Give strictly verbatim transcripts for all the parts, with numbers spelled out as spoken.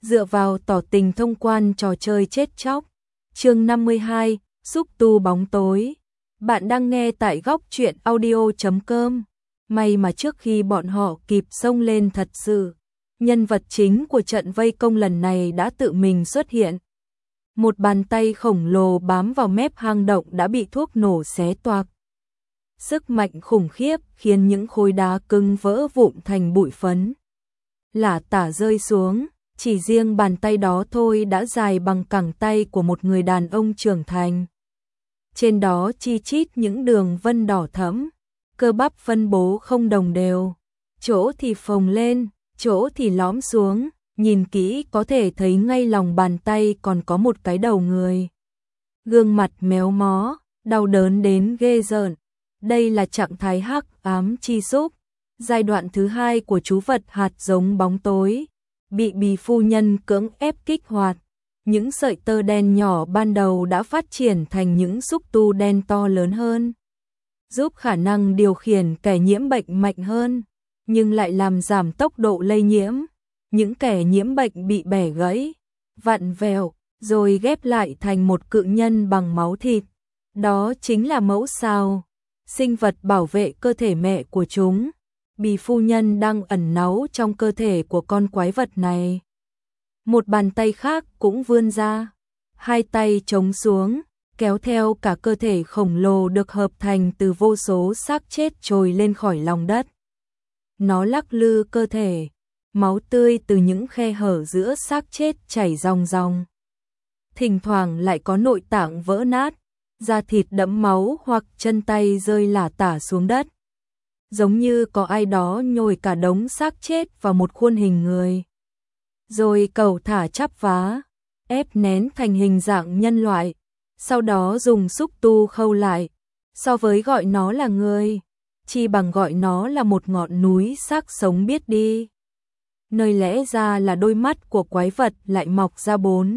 dựa vào tỏ tình thông quan trò chơi chết chóc. Chương năm mươi hai, xúc tu bóng tối. Bạn đang nghe tại góc truyện audio chấm com. May mà trước khi bọn họ kịp xông lên thật sự, nhân vật chính của trận vây công lần này đã tự mình xuất hiện. Một bàn tay khổng lồ bám vào mép hang động đã bị thuốc nổ xé toạc. Sức mạnh khủng khiếp khiến những khối đá cứng vỡ vụn thành bụi phấn, lả tả rơi xuống. Chỉ riêng bàn tay đó thôi đã dài bằng cẳng tay của một người đàn ông trưởng thành. Trên đó chi chít những đường vân đỏ thẫm, cơ bắp phân bố không đồng đều, chỗ thì phồng lên, chỗ thì lõm xuống, nhìn kỹ có thể thấy ngay lòng bàn tay còn có một cái đầu người. Gương mặt méo mó, đau đớn đến ghê rợn. Đây là trạng thái hắc ám chi xúc, giai đoạn thứ hai của chú vật hạt giống bóng tối, bị Bì phu nhân cưỡng ép kích hoạt. Những sợi tơ đen nhỏ ban đầu đã phát triển thành những xúc tu đen to lớn hơn, giúp khả năng điều khiển kẻ nhiễm bệnh mạnh hơn, nhưng lại làm giảm tốc độ lây nhiễm. Những kẻ nhiễm bệnh bị bẻ gãy, vặn vẹo, rồi ghép lại thành một cự nhân bằng máu thịt. Đó chính là mẫu sao, sinh vật bảo vệ cơ thể mẹ của chúng. Bì phu nhân đang ẩn náu trong cơ thể của con quái vật này. Một bàn tay khác cũng vươn ra, hai tay chống xuống, kéo theo cả cơ thể khổng lồ được hợp thành từ vô số xác chết trồi lên khỏi lòng đất. Nó lắc lư cơ thể, máu tươi từ những khe hở giữa xác chết chảy ròng ròng. Thỉnh thoảng lại có nội tạng vỡ nát, da thịt đẫm máu hoặc chân tay rơi lả tả xuống đất. Giống như có ai đó nhồi cả đống xác chết vào một khuôn hình người, rồi cẩu thả chắp vá, ép nén thành hình dạng nhân loại, sau đó dùng xúc tu khâu lại. So với gọi nó là người, chi bằng gọi nó là một ngọn núi xác sống biết đi. Nơi lẽ ra là đôi mắt của quái vật lại mọc ra bốn,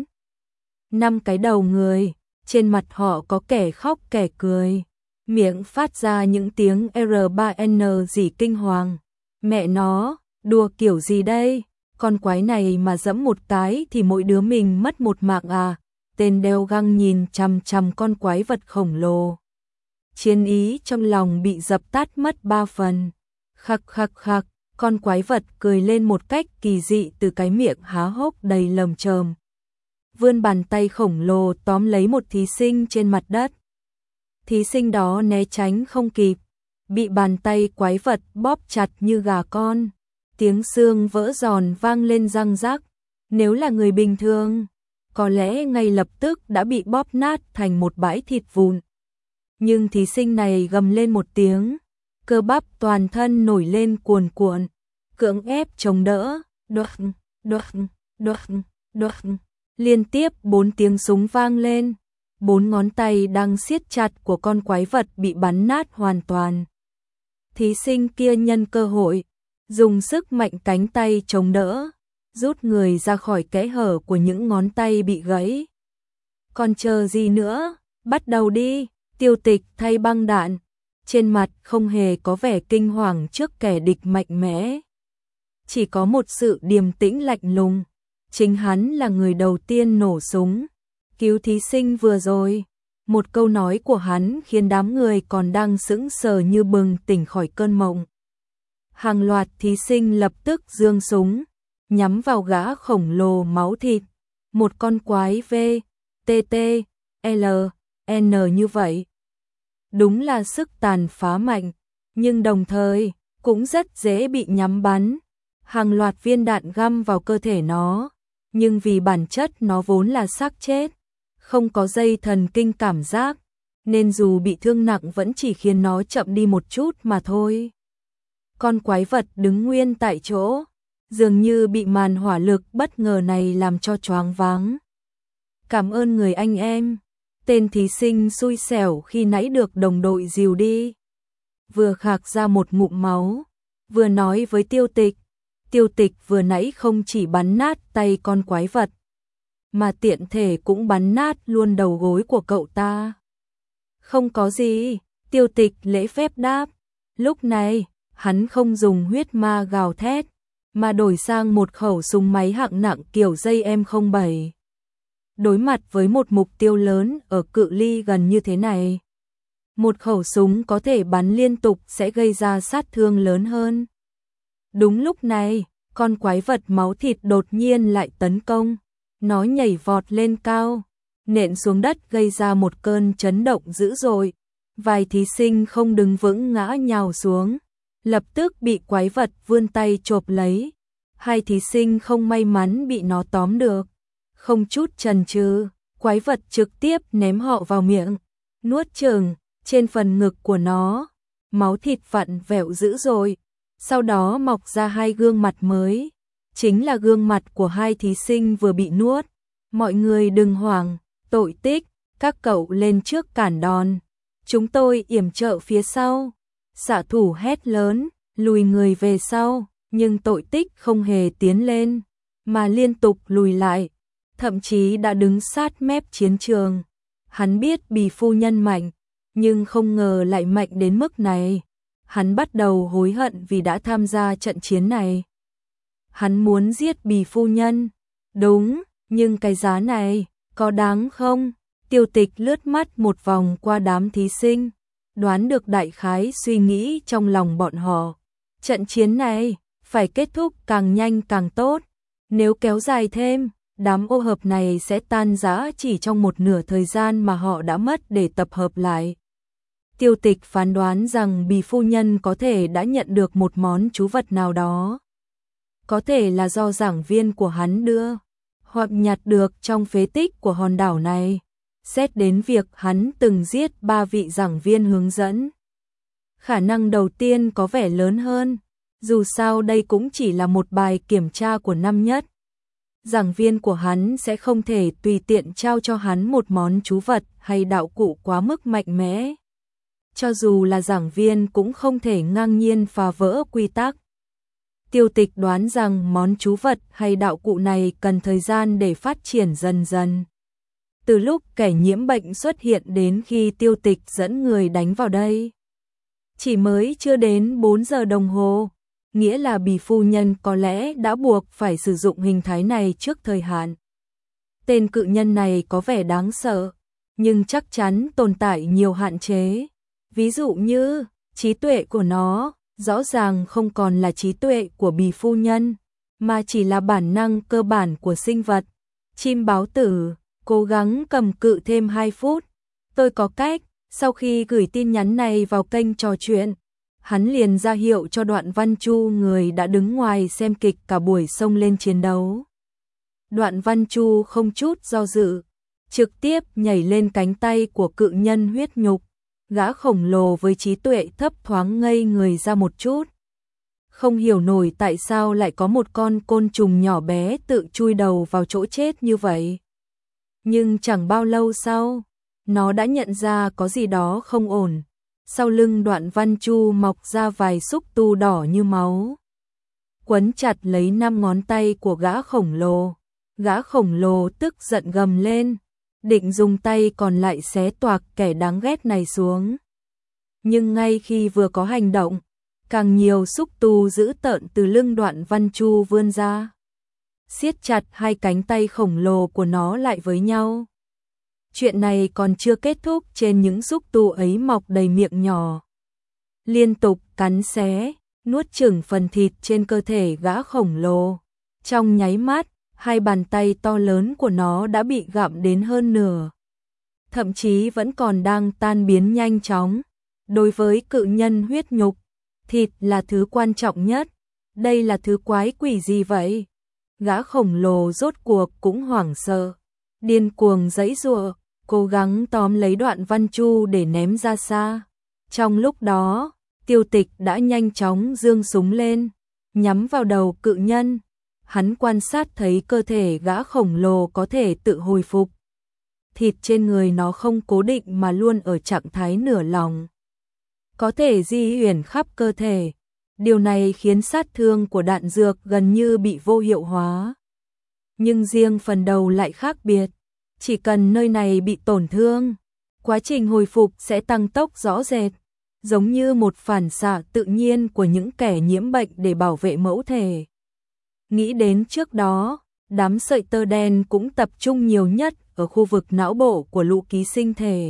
năm cái đầu người, trên mặt họ có kẻ khóc kẻ cười. Miệng phát ra những tiếng R ba N gì kinh hoàng. Mẹ nó, đùa kiểu gì đây? Con quái này mà giẫm một cái thì mỗi đứa mình mất một mạng à? Tên đeo găng nhìn chằm chằm con quái vật khổng lồ. Chiến ý trong lòng bị dập tắt mất ba phần. Khắc khắc khắc, con quái vật cười lên một cách kỳ dị từ cái miệng há hốc đầy lởm chởm. Vươn bàn tay khổng lồ tóm lấy một thí sinh trên mặt đất. Thí sinh đó né tránh không kịp, bị bàn tay quái vật bóp chặt như gà con. Tiếng xương vỡ giòn vang lên răng rắc. Nếu là người bình thường, có lẽ ngay lập tức đã bị bóp nát thành một bãi thịt vụn. Nhưng thí sinh này gầm lên một tiếng, cơ bắp toàn thân nổi lên cuồn cuộn, cưỡng ép chống đỡ. Đoạt, đoạt, đoạt, đoạt. Liên tiếp bốn tiếng súng vang lên. Bốn ngón tay đang siết chặt của con quái vật bị bắn nát hoàn toàn. Thí sinh kia nhân cơ hội, dùng sức mạnh cánh tay chống đỡ, rút người ra khỏi kẽ hở của những ngón tay bị gãy. Còn chờ gì nữa, bắt đầu đi. Tiêu Tịch thay băng đạn, trên mặt không hề có vẻ kinh hoàng trước kẻ địch mạnh mẽ. Chỉ có một sự điềm tĩnh lạnh lùng, chính hắn là người đầu tiên nổ súng. Cứu thí sinh vừa rồi. Một câu nói của hắn khiến đám người còn đang sững sờ như bừng tỉnh khỏi cơn mộng. Hàng loạt thí sinh lập tức giương súng, nhắm vào gã khổng lồ máu thịt. Một con quái V, T T, L, N như vậy. Đúng là sức tàn phá mạnh, nhưng đồng thời cũng rất dễ bị nhắm bắn. Hàng loạt viên đạn găm vào cơ thể nó, nhưng vì bản chất nó vốn là xác chết, không có dây thần kinh cảm giác, nên dù bị thương nặng vẫn chỉ khiến nó chậm đi một chút mà thôi. Con quái vật đứng nguyên tại chỗ, dường như bị màn hỏa lực bất ngờ này làm cho choáng váng. Cảm ơn người anh em, tên thí sinh xui xẻo khi nãy được đồng đội dìu đi. Vừa khạc ra một ngụm máu, vừa nói với Tiêu Tịch. Tiêu Tịch vừa nãy không chỉ bắn nát tay con quái vật, mà tiện thể cũng bắn nát luôn đầu gối của cậu ta. Không có gì, Tiêu Tịch lễ phép đáp. Lúc này, hắn không dùng huyết ma gào thét, mà đổi sang một khẩu súng máy hạng nặng kiểu dây em không bảy. Đối mặt với một mục tiêu lớn ở cự ly gần như thế này, một khẩu súng có thể bắn liên tục sẽ gây ra sát thương lớn hơn. Đúng lúc này, con quái vật máu thịt đột nhiên lại tấn công. Nó nhảy vọt lên cao, nện xuống đất gây ra một cơn chấn động dữ dội. Vài thí sinh không đứng vững ngã nhào xuống, lập tức bị quái vật vươn tay chộp lấy. Hai thí sinh không may mắn bị nó tóm được. Không chút chần chừ, quái vật trực tiếp ném họ vào miệng, nuốt chửng. Trên phần ngực của nó, máu thịt vặn vẹo dữ dội. Sau đó mọc ra hai gương mặt mới, chính là gương mặt của hai thí sinh vừa bị nuốt. Mọi người đừng hoảng, tội tích, các cậu lên trước cản đòn. Chúng tôi yểm trợ phía sau. Xạ thủ hét lớn, lùi người về sau, nhưng tội tích không hề tiến lên, mà liên tục lùi lại, thậm chí đã đứng sát mép chiến trường. Hắn biết Bì phu nhân mạnh, nhưng không ngờ lại mạnh đến mức này. Hắn bắt đầu hối hận vì đã tham gia trận chiến này. Hắn muốn giết Bì phu nhân, đúng, nhưng cái giá này, có đáng không? Tiêu Tịch lướt mắt một vòng qua đám thí sinh, đoán được đại khái suy nghĩ trong lòng bọn họ. Trận chiến này, phải kết thúc càng nhanh càng tốt. Nếu kéo dài thêm, đám ô hợp này sẽ tan rã chỉ trong một nửa thời gian mà họ đã mất để tập hợp lại. Tiêu Tịch phán đoán rằng Bì phu nhân có thể đã nhận được một món trú vật nào đó. Có thể là do giảng viên của hắn đưa, hoặc nhặt được trong phế tích của hòn đảo này. Xét đến việc hắn từng giết ba vị giảng viên hướng dẫn, khả năng đầu tiên có vẻ lớn hơn. Dù sao đây cũng chỉ là một bài kiểm tra của năm nhất. Giảng viên của hắn sẽ không thể tùy tiện trao cho hắn một món trú vật hay đạo cụ quá mức mạnh mẽ. Cho dù là giảng viên cũng không thể ngang nhiên phá vỡ quy tắc. Tiêu Tịch đoán rằng món trú vật hay đạo cụ này cần thời gian để phát triển dần dần. Từ lúc kẻ nhiễm bệnh xuất hiện đến khi Tiêu Tịch dẫn người đánh vào đây, chỉ mới chưa đến bốn giờ đồng hồ, nghĩa là Bì phu nhân có lẽ đã buộc phải sử dụng hình thái này trước thời hạn. Tên cự nhân này có vẻ đáng sợ, nhưng chắc chắn tồn tại nhiều hạn chế. Ví dụ như, trí tuệ của nó, rõ ràng không còn là trí tuệ của Bì phu nhân, mà chỉ là bản năng cơ bản của sinh vật. Chim báo tử, cố gắng cầm cự thêm hai phút. Tôi có cách, sau khi gửi tin nhắn này vào kênh trò chuyện, hắn liền ra hiệu cho Đoạn Văn Chu, người đã đứng ngoài xem kịch cả buổi xông lên chiến đấu. Đoạn Văn Chu không chút do dự, trực tiếp nhảy lên cánh tay của cự nhân huyết nhục. Gã khổng lồ với trí tuệ thấp thoáng ngây người ra một chút. Không hiểu nổi tại sao lại có một con côn trùng nhỏ bé tự chui đầu vào chỗ chết như vậy. Nhưng chẳng bao lâu sau, nó đã nhận ra có gì đó không ổn. Sau lưng Đoạn Văn Chu mọc ra vài xúc tu đỏ như máu, quấn chặt lấy năm ngón tay của gã khổng lồ. Gã khổng lồ tức giận gầm lên, định dùng tay còn lại xé toạc kẻ đáng ghét này xuống. Nhưng ngay khi vừa có hành động, càng nhiều xúc tu dữ tợn từ lưng Đoạn Văn Chu vươn ra, siết chặt hai cánh tay khổng lồ của nó lại với nhau. Chuyện này còn chưa kết thúc, trên những xúc tu ấy mọc đầy miệng nhỏ, liên tục cắn xé, nuốt chửng phần thịt trên cơ thể gã khổng lồ. Trong nháy mắt, hai bàn tay to lớn của nó đã bị gặm đến hơn nửa, thậm chí vẫn còn đang tan biến nhanh chóng. Đối với cự nhân huyết nhục, thịt là thứ quan trọng nhất. Đây là thứ quái quỷ gì vậy? Gã khổng lồ rốt cuộc cũng hoảng sợ, điên cuồng giãy giụa, cố gắng tóm lấy Đoạn Văn Chu để ném ra xa. Trong lúc đó, Tiêu Tịch đã nhanh chóng giương súng lên, nhắm vào đầu cự nhân. Hắn quan sát thấy cơ thể gã khổng lồ có thể tự hồi phục. Thịt trên người nó không cố định mà luôn ở trạng thái nửa lòng, có thể di chuyển khắp cơ thể. Điều này khiến sát thương của đạn dược gần như bị vô hiệu hóa. Nhưng riêng phần đầu lại khác biệt. Chỉ cần nơi này bị tổn thương, quá trình hồi phục sẽ tăng tốc rõ rệt, giống như một phản xạ tự nhiên của những kẻ nhiễm bệnh để bảo vệ mẫu thể. Nghĩ đến trước đó, đám sợi tơ đen cũng tập trung nhiều nhất ở khu vực não bộ của lũ ký sinh thể.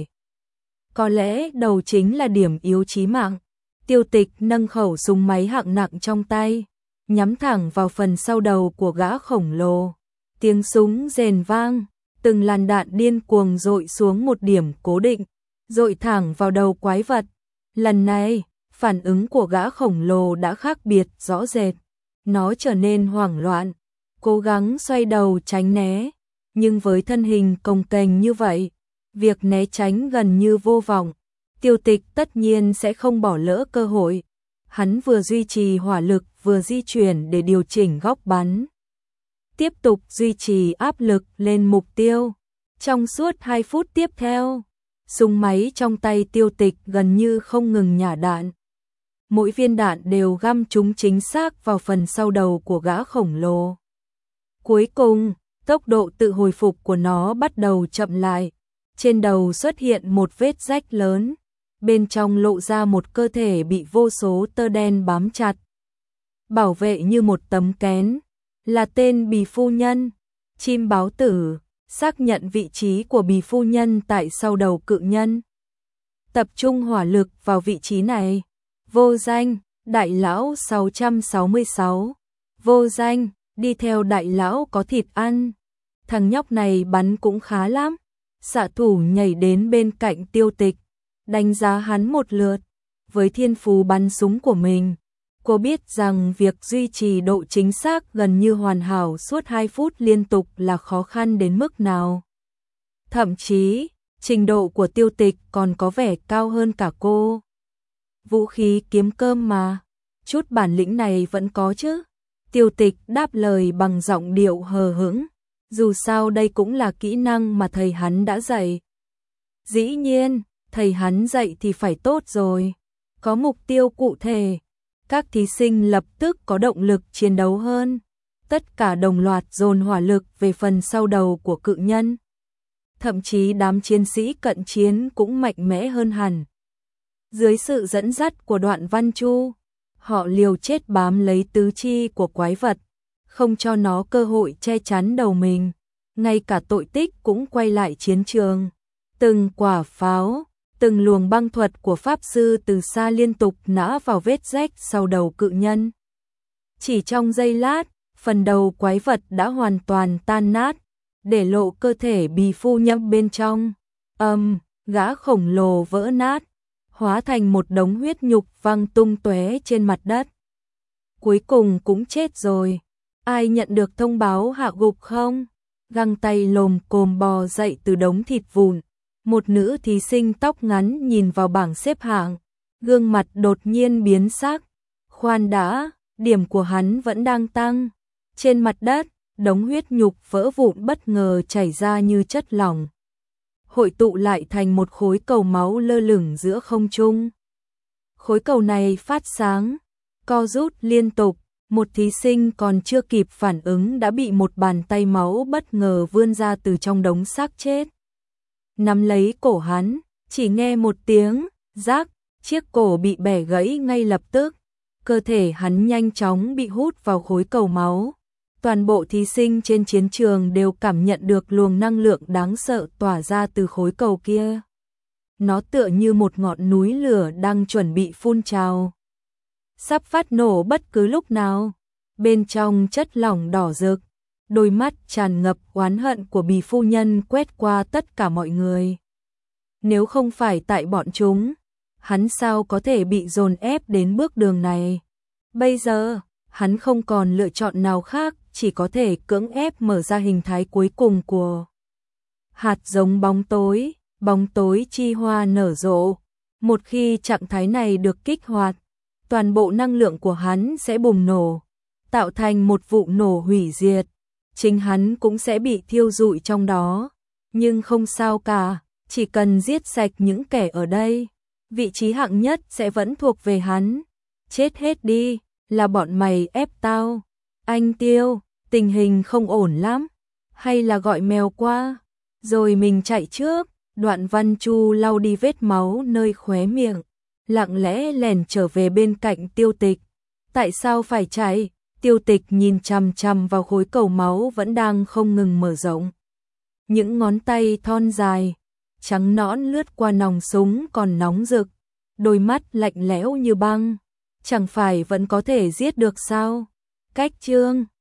Có lẽ đầu chính là điểm yếu chí mạng. Tiêu Tịch nâng khẩu súng máy hạng nặng trong tay, nhắm thẳng vào phần sau đầu của gã khổng lồ. Tiếng súng rền vang, từng làn đạn điên cuồng dội xuống một điểm cố định, dội thẳng vào đầu quái vật. Lần này, phản ứng của gã khổng lồ đã khác biệt rõ rệt. Nó trở nên hoảng loạn, cố gắng xoay đầu tránh né, nhưng với thân hình cồng kềnh như vậy, việc né tránh gần như vô vọng. Tiêu Tịch tất nhiên sẽ không bỏ lỡ cơ hội. Hắn vừa duy trì hỏa lực vừa di chuyển để điều chỉnh góc bắn. Tiếp tục duy trì áp lực lên mục tiêu. Trong suốt hai phút tiếp theo, súng máy trong tay Tiêu Tịch gần như không ngừng nhả đạn. Mỗi viên đạn đều găm trúng chính xác vào phần sau đầu của gã khổng lồ. Cuối cùng, tốc độ tự hồi phục của nó bắt đầu chậm lại. Trên đầu xuất hiện một vết rách lớn, bên trong lộ ra một cơ thể bị vô số tơ đen bám chặt. Bảo vệ như một tấm kén, là tên Bì phu nhân. Chim báo tử xác nhận vị trí của Bì phu nhân tại sau đầu cự nhân. Tập trung hỏa lực vào vị trí này. Vô danh, đại lão sáu trăm sáu mươi sáu. Vô danh, đi theo đại lão có thịt ăn. Thằng nhóc này bắn cũng khá lắm. Xạ thủ nhảy đến bên cạnh Tiêu Tịch, đánh giá hắn một lượt. Với thiên phú bắn súng của mình, cô biết rằng việc duy trì độ chính xác gần như hoàn hảo suốt hai phút liên tục là khó khăn đến mức nào. Thậm chí, trình độ của Tiêu Tịch còn có vẻ cao hơn cả cô. Vũ khí kiếm cơm mà, chút bản lĩnh này vẫn có chứ. Tiêu Tịch đáp lời bằng giọng điệu hờ hững. Dù sao đây cũng là kỹ năng mà thầy hắn đã dạy. Dĩ nhiên, thầy hắn dạy thì phải tốt rồi. Có mục tiêu cụ thể, các thí sinh lập tức có động lực chiến đấu hơn. Tất cả đồng loạt dồn hỏa lực về phần sau đầu của cự nhân. Thậm chí đám chiến sĩ cận chiến cũng mạnh mẽ hơn hẳn. Dưới sự dẫn dắt của Đoạn Văn Chu, họ liều chết bám lấy tứ chi của quái vật, không cho nó cơ hội che chắn đầu mình. Ngay cả tội tích cũng quay lại chiến trường. Từng quả pháo, từng luồng băng thuật của Pháp Sư từ xa liên tục nã vào vết rách sau đầu cự nhân. Chỉ trong giây lát, phần đầu quái vật đã hoàn toàn tan nát, để lộ cơ thể Bì phu nhân bên trong. Âm, um, gã khổng lồ vỡ nát, hóa thành một đống huyết nhục văng tung tóe trên mặt đất. Cuối cùng cũng chết rồi. Ai nhận được thông báo hạ gục không? Găng tay lồm cồm bò dậy từ đống thịt vụn. Một nữ thí sinh tóc ngắn nhìn vào bảng xếp hạng, gương mặt đột nhiên biến sắc. Khoan đã, điểm của hắn vẫn đang tăng. Trên mặt đất, đống huyết nhục vỡ vụn bất ngờ chảy ra như chất lỏng, hội tụ lại thành một khối cầu máu lơ lửng giữa không trung. Khối cầu này phát sáng, co rút liên tục. Một thí sinh còn chưa kịp phản ứng đã bị một bàn tay máu bất ngờ vươn ra từ trong đống xác chết. Nắm lấy cổ hắn, chỉ nghe một tiếng rác, chiếc cổ bị bẻ gãy ngay lập tức. Cơ thể hắn nhanh chóng bị hút vào khối cầu máu. Toàn bộ thí sinh trên chiến trường đều cảm nhận được luồng năng lượng đáng sợ tỏa ra từ khối cầu kia. Nó tựa như một ngọn núi lửa đang chuẩn bị phun trào, sắp phát nổ bất cứ lúc nào. Bên trong chất lỏng đỏ rực, đôi mắt tràn ngập oán hận của Bì phu nhân quét qua tất cả mọi người. Nếu không phải tại bọn chúng, hắn sao có thể bị dồn ép đến bước đường này. Bây giờ, hắn không còn lựa chọn nào khác, chỉ có thể cưỡng ép mở ra hình thái cuối cùng của hạt giống bóng tối. Bóng tối chi hoa nở rộ. Một khi trạng thái này được kích hoạt, toàn bộ năng lượng của hắn sẽ bùng nổ, tạo thành một vụ nổ hủy diệt. Chính hắn cũng sẽ bị thiêu rụi trong đó. Nhưng không sao cả, chỉ cần giết sạch những kẻ ở đây, vị trí hạng nhất sẽ vẫn thuộc về hắn. Chết hết đi, là bọn mày ép tao. Anh Tiêu, tình hình không ổn lắm. Hay là gọi mèo qua, rồi mình chạy trước. Đoạn Văn Chu lau đi vết máu nơi khóe miệng, lặng lẽ lèn trở về bên cạnh Tiêu Tịch. Tại sao phải chạy? Tiêu Tịch nhìn chằm chằm vào khối cầu máu vẫn đang không ngừng mở rộng. Những ngón tay thon dài, trắng nõn lướt qua nòng súng còn nóng rực, đôi mắt lạnh lẽo như băng. Chẳng phải vẫn có thể giết được sao? Cách chương